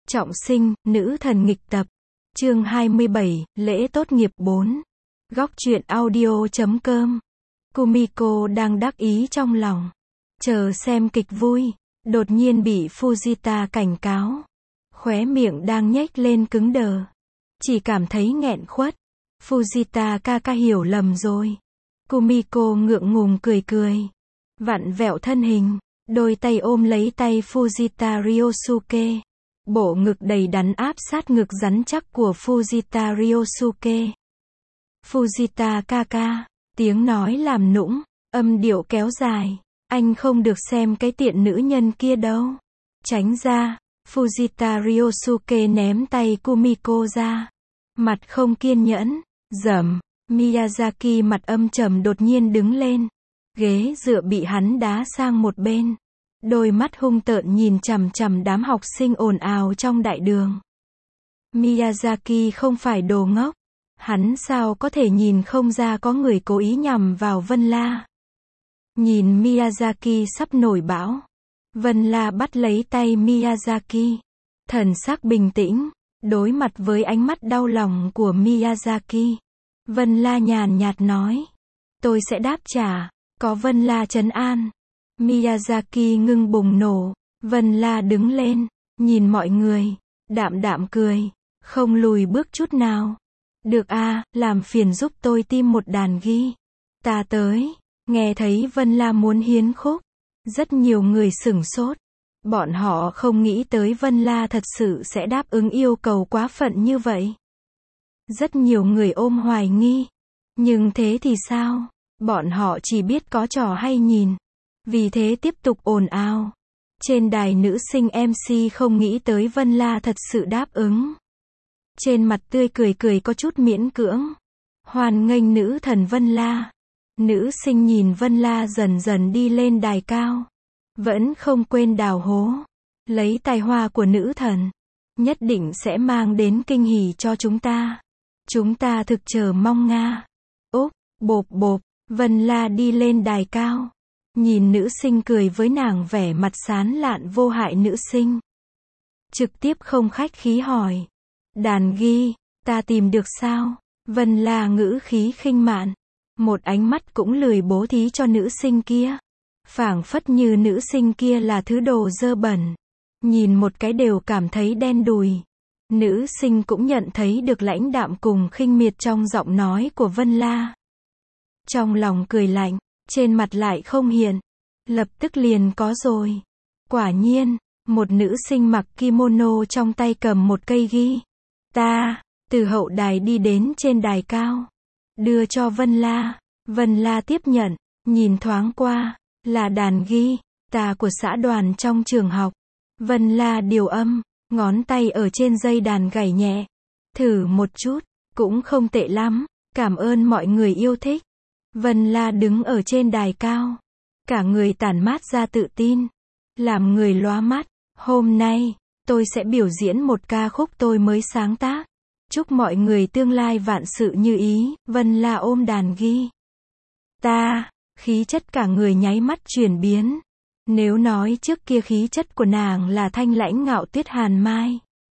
Trọng sinh, nữ thần nghịch tập. Chương 27, lễ tốt nghiệp 4. Góc truyện audio.com. Kumiko đang đắc ý trong lòng. Chờ xem kịch vui. Đột nhiên bị Fujita cảnh cáo. Khóe miệng đang nhếch lên cứng đờ. Chỉ cảm thấy nghẹn khuất. Fujita ca hiểu lầm rồi. Kumiko ngượng ngùng cười cười. Vặn vẹo thân hình. Đôi tay ôm lấy tay Fujita Ryosuke. Bộ ngực đầy đặn áp sát ngực rắn chắc của Fujita Ryosuke. Fujita ca, tiếng nói làm nũng, âm điệu kéo dài. Anh không được xem cái tiện nữ nhân kia đâu. Tránh ra. Fujita Ryosuke ném tay Kumiko ra. Mặt không kiên nhẫn. Dầm. Miyazaki mặt âm trầm đột nhiên đứng lên. Ghế dựa bị hắn đá sang một bên. Đôi mắt hung tợn nhìn chằm chằm đám học sinh ồn ào trong đại đường. Miyazaki không phải đồ ngốc. Hắn sao có thể nhìn không ra có người cố ý nhằm vào Vân La. Nhìn Miyazaki sắp nổi bão. Vân La bắt lấy tay Miyazaki. Thần sắc bình tĩnh. Đối mặt với ánh mắt đau lòng của Miyazaki. Vân La nhàn nhạt nói. Tôi sẽ đáp trả. Có Vân La trấn an. Miyazaki ngưng bùng nổ. Vân La đứng lên. Nhìn mọi người. Đạm đạm cười. Không lùi bước chút nào. Được à, làm phiền giúp tôi tìm một đàn ghi. Ta tới. Nghe thấy Vân La muốn hiến khúc. Rất nhiều người sửng sốt. Bọn họ không nghĩ tới Vân La thật sự sẽ đáp ứng yêu cầu quá phận như vậy. Rất nhiều người ôm hoài nghi. Nhưng thế thì sao? Bọn họ chỉ biết có trò hay nhìn. Vì thế tiếp tục ồn ào. Trên đài nữ sinh MC không nghĩ tới Vân La thật sự đáp ứng. Trên mặt tươi cười có chút miễn cưỡng. Hoan nghênh nữ thần Vân La. Nữ sinh nhìn Vân La dần dần đi lên đài cao. Vẫn không quên đào hố. Lấy tài hoa của nữ thần. Nhất định sẽ mang đến kinh hỉ cho chúng ta. Chúng ta thực chờ mong nga. Úp, bộp. Vân La đi lên đài cao. Nhìn nữ sinh cười với nàng vẻ mặt sán lạn vô hại nữ sinh. Trực tiếp không khách khí hỏi. Đàn ghi, ta tìm được sao? Vân La ngữ khí khinh mạn. Một ánh mắt cũng lười bố thí cho nữ sinh kia. Phảng phất như nữ sinh kia là thứ đồ dơ bẩn. Nhìn một cái đều cảm thấy đen đùi. Nữ sinh cũng nhận thấy được lãnh đạm cùng khinh miệt trong giọng nói của Vân La. Trong lòng cười lạnh, trên mặt lại không hiện. Lập tức liền có rồi. Quả nhiên, một nữ sinh mặc kimono trong tay cầm một cây ghi. Ta, từ hậu đài đi đến trên đài cao. Đưa cho Vân La. Vân La tiếp nhận, nhìn thoáng qua, là đàn ghi, ta của xã đoàn trong trường học. Vân La điều âm, ngón tay ở trên dây đàn gảy nhẹ. Thử một chút, cũng không tệ lắm, cảm ơn mọi người yêu thích. Vân La đứng ở trên đài cao. Cả người tản mát ra tự tin. Làm người lóa mắt. Hôm nay, tôi sẽ biểu diễn một ca khúc tôi mới sáng tác. Chúc mọi người tương lai vạn sự như ý. Vân La ôm đàn ghi. Ta, khí chất cả người nháy mắt chuyển biến. Nếu nói trước kia khí chất của nàng là thanh lãnh ngạo tuyết hàn mai.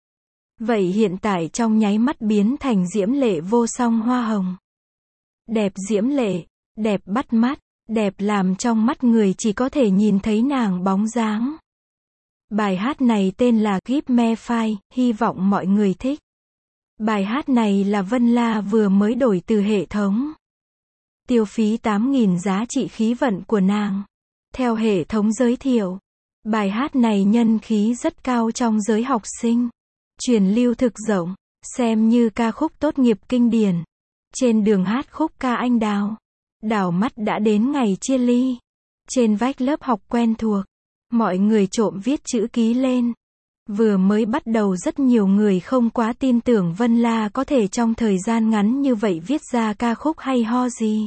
Vậy hiện tại trong nháy mắt biến thành diễm lệ vô song hoa hồng. Đẹp diễm lệ, đẹp bắt mắt, đẹp làm trong mắt người chỉ có thể nhìn thấy nàng bóng dáng. Bài hát này tên là Give Me Five, hy vọng mọi người thích. Bài hát này là Vân La vừa mới đổi từ hệ thống. Tiêu phí 8.000 giá trị khí vận của nàng. Theo hệ thống giới thiệu, bài hát này nhân khí rất cao trong giới học sinh. Truyền lưu thực rộng, xem như ca khúc tốt nghiệp kinh điển. Trên đường hát khúc ca anh đào. Đảo mắt đã đến ngày chia ly. Trên vách lớp học quen thuộc, mọi người trộm viết chữ ký lên. Vừa mới bắt đầu rất nhiều người không quá tin tưởng Vân La có thể trong thời gian ngắn như vậy viết ra ca khúc hay ho gì.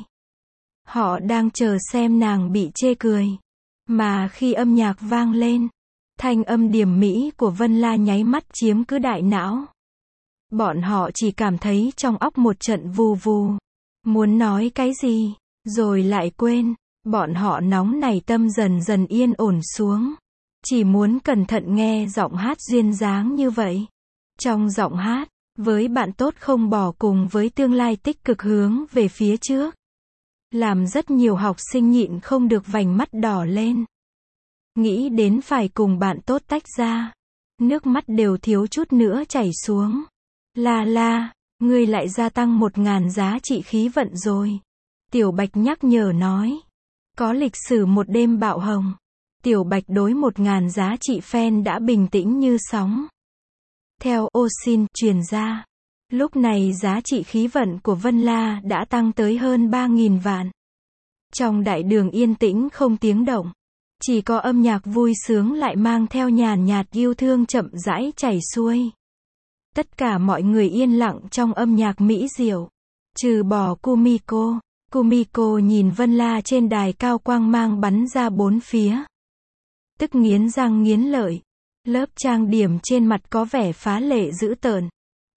Họ đang chờ xem nàng bị chê cười. Mà khi âm nhạc vang lên, thanh âm điểm mỹ của Vân La nháy mắt chiếm cứ đại não. Bọn họ chỉ cảm thấy trong óc một trận vù vù. Muốn nói cái gì, rồi lại quên. Bọn họ nóng nảy tâm dần dần yên ổn xuống. Chỉ muốn cẩn thận nghe giọng hát duyên dáng như vậy. Trong giọng hát, với bạn tốt không bỏ cùng với tương lai tích cực hướng về phía trước. Làm rất nhiều học sinh nhịn không được vành mắt đỏ lên. Nghĩ đến phải cùng bạn tốt tách ra. Nước mắt đều thiếu chút nữa chảy xuống. La, ngươi lại gia tăng 1000 giá trị khí vận rồi. Tiểu Bạch nhắc nhở nói. Có lịch sử một đêm bạo hồng. Tiểu Bạch đối 1000 giá trị fan đã bình tĩnh như sóng. Theo Osin truyền ra, lúc này giá trị khí vận của Vân La đã tăng tới hơn 3000 vạn. Trong đại đường yên tĩnh không tiếng động, chỉ có âm nhạc vui sướng lại mang theo nhàn nhạt yêu thương chậm rãi chảy xuôi. Tất cả mọi người yên lặng trong âm nhạc mỹ diệu, trừ bỏ Kumiko. Kumiko nhìn Vân La trên đài cao quang mang bắn ra bốn phía. Tức nghiến răng nghiến lợi. Lớp trang điểm trên mặt có vẻ phá lệ dữ tợn.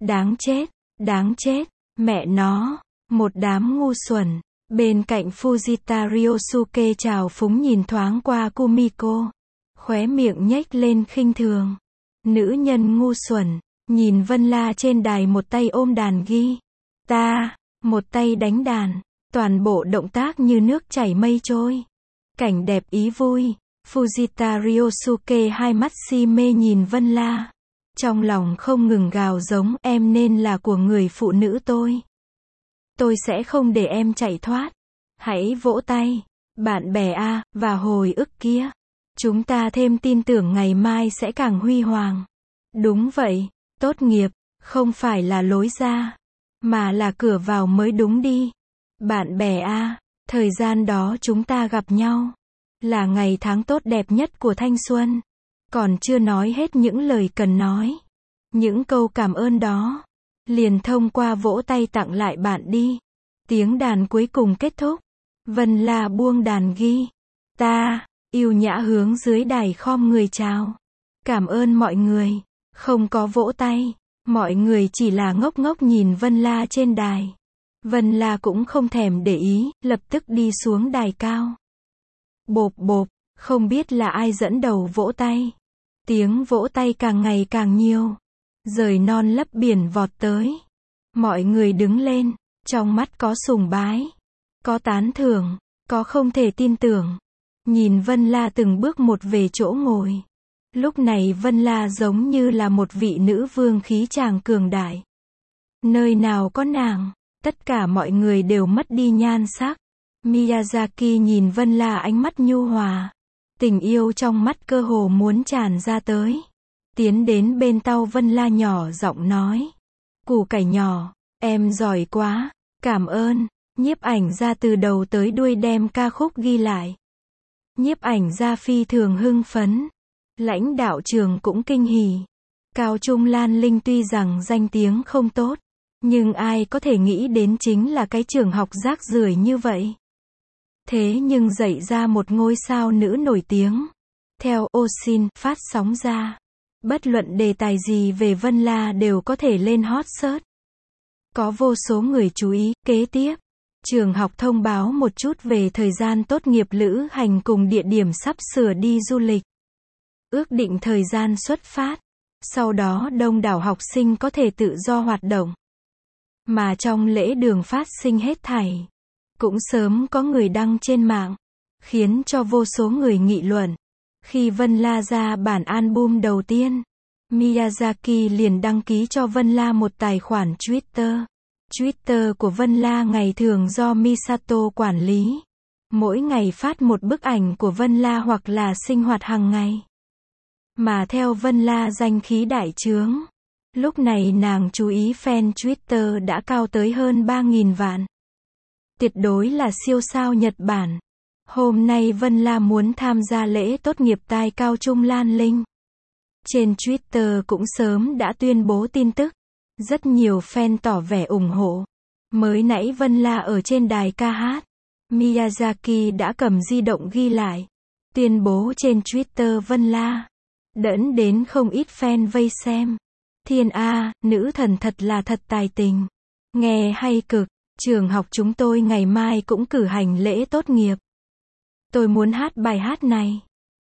Đáng chết, mẹ nó, một đám ngu xuẩn. Bên cạnh Fujita Ryosuke trào phúng nhìn thoáng qua Kumiko. Khóe miệng nhếch lên khinh thường. Nữ nhân ngu xuẩn, nhìn Vân La trên đài một tay ôm đàn guitar, một tay đánh đàn. Toàn bộ động tác như nước chảy mây trôi. Cảnh đẹp ý vui. Fujita Ryosuke hai mắt si mê nhìn Vân La. Trong lòng không ngừng gào giống em nên là của người phụ nữ tôi. Tôi sẽ không để em chạy thoát. Hãy vỗ tay. Bạn bè A, và hồi ức kia. Chúng ta thêm tin tưởng ngày mai sẽ càng huy hoàng. Đúng vậy, tốt nghiệp, không phải là lối ra. Mà là cửa vào mới đúng đi. Bạn bè A, thời gian đó chúng ta gặp nhau. Là ngày tháng tốt đẹp nhất của thanh xuân. Còn chưa nói hết những lời cần nói. Những câu cảm ơn đó. Liền thông qua vỗ tay tặng lại bạn đi. Tiếng đàn cuối cùng kết thúc. Vân La buông đàn guitar, yêu nhã hướng dưới đài khom người chào. Cảm ơn mọi người. Không có vỗ tay. Mọi người chỉ là ngốc ngốc nhìn Vân La trên đài. Vân La cũng không thèm để ý, lập tức đi xuống đài cao. Bộp, không biết là ai dẫn đầu vỗ tay. Tiếng vỗ tay càng ngày càng nhiều. Rời non lấp biển vọt tới. Mọi người đứng lên, trong mắt có sùng bái, có tán thưởng, có không thể tin tưởng. Nhìn Vân La từng bước một về chỗ ngồi. Lúc này Vân La giống như là một vị nữ vương khí tràng cường đại. Nơi nào có nàng, tất cả mọi người đều mất đi nhan sắc. Miyazaki nhìn Vân La ánh mắt nhu hòa. Tình yêu trong mắt cơ hồ muốn tràn ra tới. Tiến đến bên tao Vân La nhỏ giọng nói. Củ cải nhỏ, em giỏi quá, cảm ơn. Nhiếp ảnh ra từ đầu tới đuôi đem ca khúc ghi lại. Nhiếp ảnh ra phi thường hưng phấn. Lãnh đạo trường cũng kinh hỉ. Cao Trung Lan Linh tuy rằng danh tiếng không tốt, nhưng ai có thể nghĩ đến chính là cái trường học rác rưởi như vậy. Thế nhưng dạy ra một ngôi sao nữ nổi tiếng. Theo Osin phát sóng ra, bất luận đề tài gì về Vân La đều có thể lên hot search. Có vô số người chú ý. Kế tiếp, trường học thông báo một chút về thời gian tốt nghiệp lữ hành cùng địa điểm sắp sửa đi du lịch. Ước định thời gian xuất phát. Sau đó đông đảo học sinh có thể tự do hoạt động. Mà trong lễ đường phát sinh hết thảy, cũng sớm có người đăng trên mạng, khiến cho vô số người nghị luận. Khi Vân La ra bản album đầu tiên, Miyazaki liền đăng ký cho Vân La một tài khoản Twitter. Twitter của Vân La ngày thường do Misato quản lý. Mỗi ngày phát một bức ảnh của Vân La hoặc là sinh hoạt hàng ngày. Mà theo Vân La danh khí đại trướng, lúc này nàng chú ý fan Twitter đã cao tới hơn 3000 vạn. Tuyệt đối là siêu sao Nhật Bản. Hôm nay Vân La muốn tham gia lễ tốt nghiệp tai Cao Trung Lan Linh. Trên Twitter cũng sớm đã tuyên bố tin tức. Rất nhiều fan tỏ vẻ ủng hộ. Mới nãy Vân La ở trên đài ca hát. Miyazaki đã cầm di động ghi lại. Tuyên bố trên Twitter Vân La. Đẫn đến không ít fan vây xem. Thiên A, nữ thần thật là thật tài tình. Nghe hay cực. Trường học chúng tôi ngày mai cũng cử hành lễ tốt nghiệp. Tôi muốn hát bài hát này.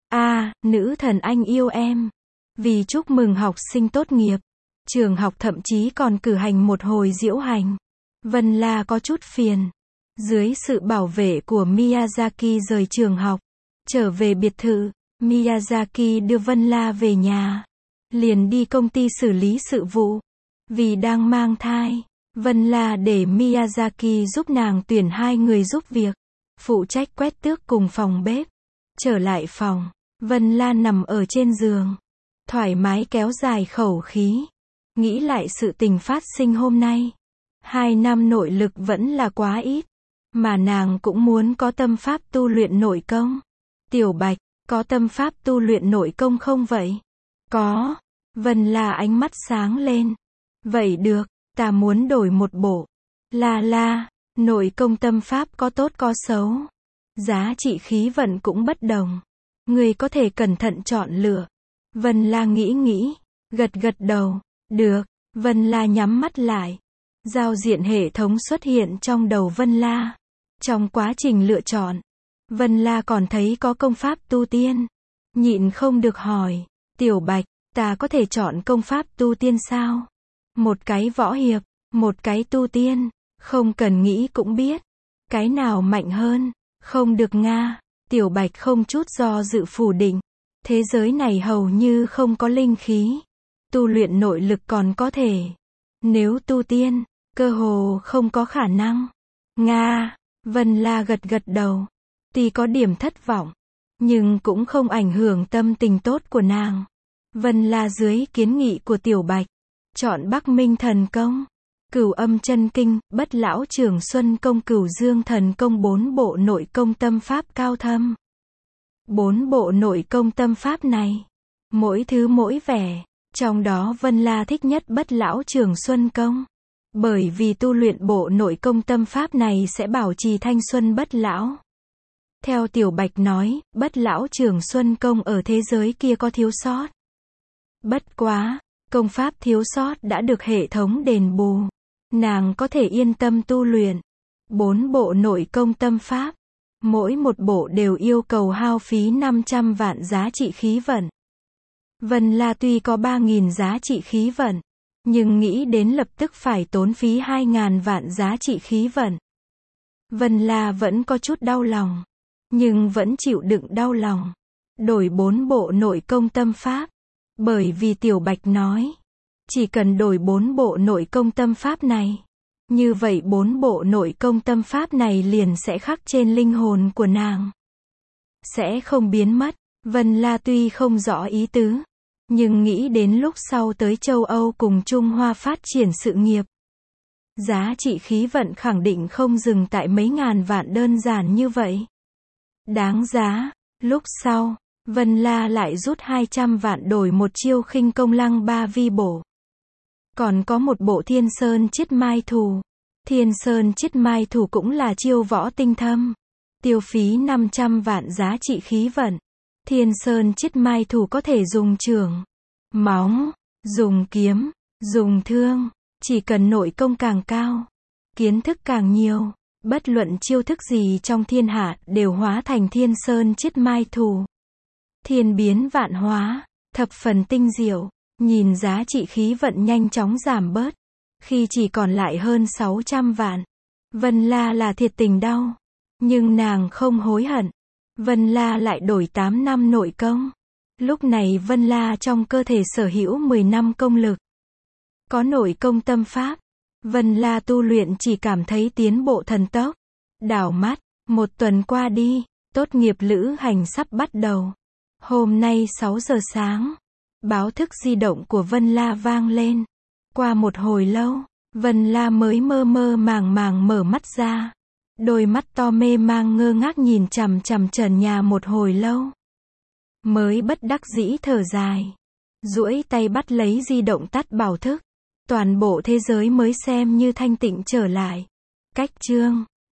Nữ thần anh yêu em. Vì chúc mừng học sinh tốt nghiệp, trường học thậm chí còn cử hành một hồi diễu hành. Vân La có chút phiền. Dưới sự bảo vệ của Miyazaki rời trường học, trở về biệt thự, Miyazaki đưa Vân La về nhà. Liền đi công ty xử lý sự vụ. Vì đang mang thai, Vân La để Miyazaki giúp nàng tuyển 2 người giúp việc, phụ trách quét tước cùng phòng bếp. Trở lại phòng, Vân La nằm ở trên giường, thoải mái kéo dài khẩu khí. Nghĩ lại sự tình phát sinh hôm nay. 2 năm nội lực vẫn là quá ít. Mà nàng cũng muốn có tâm pháp tu luyện nội công. Tiểu Bạch, có tâm pháp tu luyện nội công không vậy? Có. Vân La ánh mắt sáng lên. Vậy được, ta muốn đổi một bộ. La, nội công tâm pháp có tốt có xấu. Giá trị khí vận cũng bất đồng. Người có thể cẩn thận chọn lựa. Vân La nghĩ, gật đầu. Được. Vân La nhắm mắt lại. Giao diện hệ thống xuất hiện trong đầu Vân La. Trong quá trình lựa chọn, Vân La còn thấy có công pháp tu tiên. Nhịn không được hỏi, Tiểu Bạch, ta có thể chọn công pháp tu tiên sao? Một cái võ hiệp, một cái tu tiên, không cần nghĩ cũng biết. Cái nào mạnh hơn? Không được nga. Tiểu Bạch không chút do dự phủ định. Thế giới này hầu như không có linh khí. Tu luyện nội lực còn có thể. Nếu tu tiên, cơ hồ không có khả năng. Nga. Vân La gật đầu. Tuy có điểm thất vọng, nhưng cũng không ảnh hưởng tâm tình tốt của nàng. Vân La dưới kiến nghị của Tiểu Bạch, chọn Bắc Minh thần công, Cửu Âm chân kinh, Bất Lão Trường Xuân công, Cửu Dương thần công, 4 bộ nội công tâm pháp cao thâm. 4 bộ nội công tâm pháp này, mỗi thứ mỗi vẻ, trong đó Vân La thích nhất Bất Lão Trường Xuân công. Bởi vì tu luyện bộ nội công tâm pháp này sẽ bảo trì thanh xuân bất lão. Theo Tiểu Bạch nói, Bất Lão Trường Xuân công ở thế giới kia có thiếu sót. Bất quá, công pháp thiếu sót đã được hệ thống đền bù. Nàng có thể yên tâm tu luyện. 4 bộ nội công tâm pháp, mỗi một bộ đều yêu cầu hao phí 500 vạn giá trị khí vận. Vân La tuy có 3.000 giá trị khí vận, nhưng nghĩ đến lập tức phải tốn phí 2.000 vạn giá trị khí vận. Vân La vẫn có chút đau lòng, nhưng vẫn chịu đựng đau lòng. Đổi 4 bộ nội công tâm pháp. Bởi vì Tiểu Bạch nói, chỉ cần đổi 4 bộ nội công tâm pháp này, như vậy 4 bộ nội công tâm pháp này liền sẽ khắc trên linh hồn của nàng. Sẽ không biến mất. Vân La tuy không rõ ý tứ, nhưng nghĩ đến lúc sau tới châu Âu cùng Trung Hoa phát triển sự nghiệp. Giá trị khí vận khẳng định không dừng tại mấy ngàn vạn đơn giản như vậy. Đáng giá. Lúc sau, Vân La lại rút 200 vạn đổi một chiêu khinh công lăng ba vi bổ. Còn có một bộ Thiên Sơn Chiết Mai Thủ. Thiên Sơn Chiết Mai Thủ cũng là chiêu võ tinh thâm. Tiêu phí 500 vạn giá trị khí vận. Thiên Sơn Chiết Mai Thủ có thể dùng chưởng, móng, dùng kiếm, dùng thương. Chỉ cần nội công càng cao, kiến thức càng nhiều, bất luận chiêu thức gì trong thiên hạ đều hóa thành Thiên Sơn Chiết Mai Thủ. Thiên biến vạn hóa, thập phần tinh diệu. Nhìn giá trị khí vận nhanh chóng giảm bớt, khi chỉ còn lại hơn 600 vạn. Vân La là thiệt tình đau, nhưng nàng không hối hận. Vân La lại đổi 8 năm nội công. Lúc này Vân La trong cơ thể sở hữu 10 năm công lực. Có nội công tâm pháp, Vân La tu luyện chỉ cảm thấy tiến bộ thần tốc. Đảo mắt, 1 tuần qua đi, tốt nghiệp lữ hành sắp bắt đầu. Hôm nay 6 giờ sáng, báo thức di động của Vân La vang lên. Qua một hồi lâu, Vân La mới mơ mơ màng màng mở mắt ra. Đôi mắt to mê mang ngơ ngác nhìn chằm chằm trần nhà một hồi lâu. Mới bất đắc dĩ thở dài. Duỗi tay bắt lấy di động tắt báo thức. Toàn bộ thế giới mới xem như thanh tịnh trở lại. Cách chương